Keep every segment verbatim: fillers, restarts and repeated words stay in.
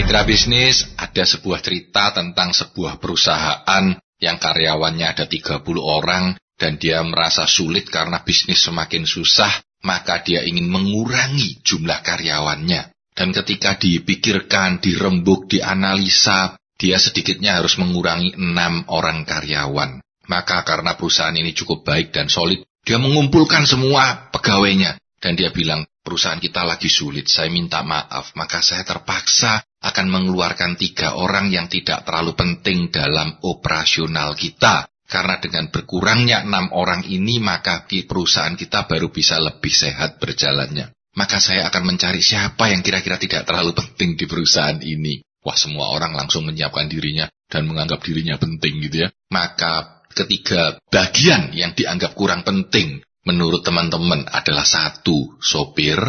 Mitra bisnis, ada sebuah cerita tentang sebuah perusahaan yang karyawannya ada tiga puluh orang dan dia merasa sulit karena bisnis semakin susah, maka dia ingin mengurangi jumlah karyawannya. Dan ketika dipikirkan, dirembuk, dianalisa, dia sedikitnya harus mengurangi enam orang karyawan. Maka karena perusahaan ini cukup baik dan solid, dia mengumpulkan semua pegawainya. Dan dia bilang, perusahaan kita lagi sulit, saya minta maaf. Maka saya terpaksa akan mengeluarkan tiga orang yang tidak terlalu penting dalam operasional kita. Karena dengan berkurangnya enam orang ini, maka perusahaan kita baru bisa lebih sehat berjalannya. Maka saya akan mencari siapa yang kira-kira tidak terlalu penting di perusahaan ini. Wah, semua orang langsung menyiapkan dirinya dan menganggap dirinya penting gitu ya. Maka ketiga bagian yang dianggap kurang penting menurut teman-teman adalah satu, sopir,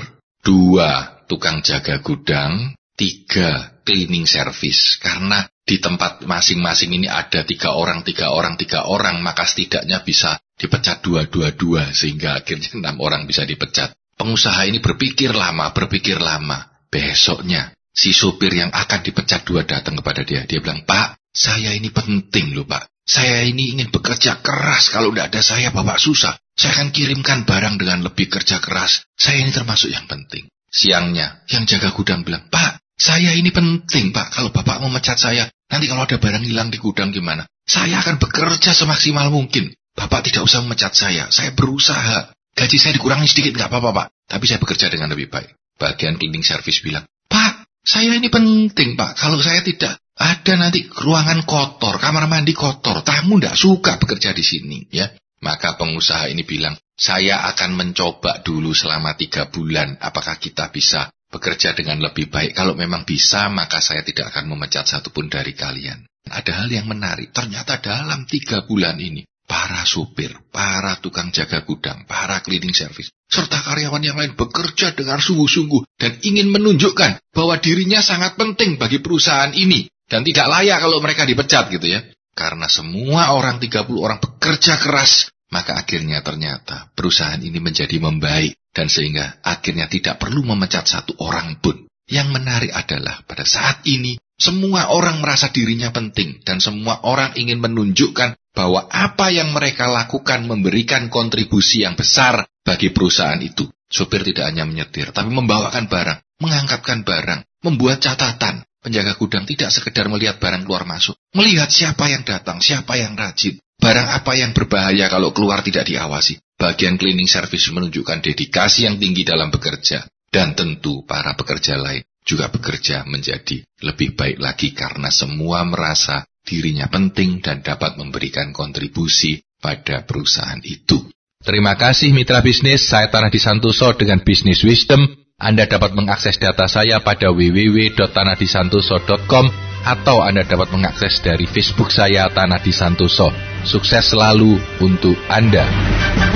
dua, tukang jaga gudang, tiga, cleaning service. Karena di tempat masing-masing ini ada tiga orang, tiga orang, tiga orang, maka setidaknya bisa dipecat dua, dua, dua, sehingga akhirnya enam orang bisa dipecat. Pengusaha ini berpikir lama, berpikir lama. Besoknya, si sopir yang akan dipecat dua datang kepada dia. Dia bilang, Pak, saya ini penting loh Pak. Saya ini ingin bekerja keras, kalau tidak ada saya Bapak susah. Saya akan kirimkan barang dengan lebih kerja keras. Saya ini termasuk yang penting. Siangnya, yang jaga gudang bilang, Pak, saya ini penting Pak. Kalau Bapak mau mecat saya, nanti kalau ada barang hilang di gudang gimana? Saya akan bekerja semaksimal mungkin. Bapak tidak usah memecat saya. Saya berusaha. Gaji saya dikurangi sedikit, nggak apa-apa Pak. Tapi saya bekerja dengan lebih baik. Bagian cleaning service bilang, Pak, saya ini penting Pak. Kalau saya tidak ada nanti ruangan kotor, kamar mandi kotor, tamu tidak suka bekerja di sini, ya. Maka pengusaha ini bilang, saya akan mencoba dulu selama tiga bulan, apakah kita bisa bekerja dengan lebih baik. Kalau memang bisa, maka saya tidak akan memecat satupun dari kalian. Ada hal yang menarik, ternyata dalam tiga bulan ini, para supir, para tukang jaga gudang, para cleaning service, serta karyawan yang lain bekerja dengan sungguh-sungguh dan ingin menunjukkan bahwa dirinya sangat penting bagi perusahaan ini. Dan tidak layak kalau mereka dipecat gitu ya. Karena semua orang, tiga puluh orang bekerja keras, maka akhirnya ternyata perusahaan ini menjadi membaik. Dan sehingga akhirnya tidak perlu memecat satu orang pun. Yang menarik adalah pada saat ini, semua orang merasa dirinya penting. Dan semua orang ingin menunjukkan bahwa apa yang mereka lakukan memberikan kontribusi yang besar bagi perusahaan itu. Supir tidak hanya menyetir, tapi membawakan barang, mengangkatkan barang, membuat catatan. Penjaga gudang tidak sekedar melihat barang keluar masuk. Melihat siapa yang datang, siapa yang rajin. Barang apa yang berbahaya kalau keluar tidak diawasi. Bagian cleaning service menunjukkan dedikasi yang tinggi dalam bekerja. Dan tentu para pekerja lain juga bekerja menjadi lebih baik lagi karena semua merasa dirinya penting dan dapat memberikan kontribusi pada perusahaan itu. Terima kasih mitra bisnis, saya Tanah Disantoso dengan Business Wisdom. Anda dapat mengakses data saya pada w w w dot tanah disantoso dot com atau Anda dapat mengakses dari Facebook saya Tanah Disantoso. Sukses selalu untuk Anda.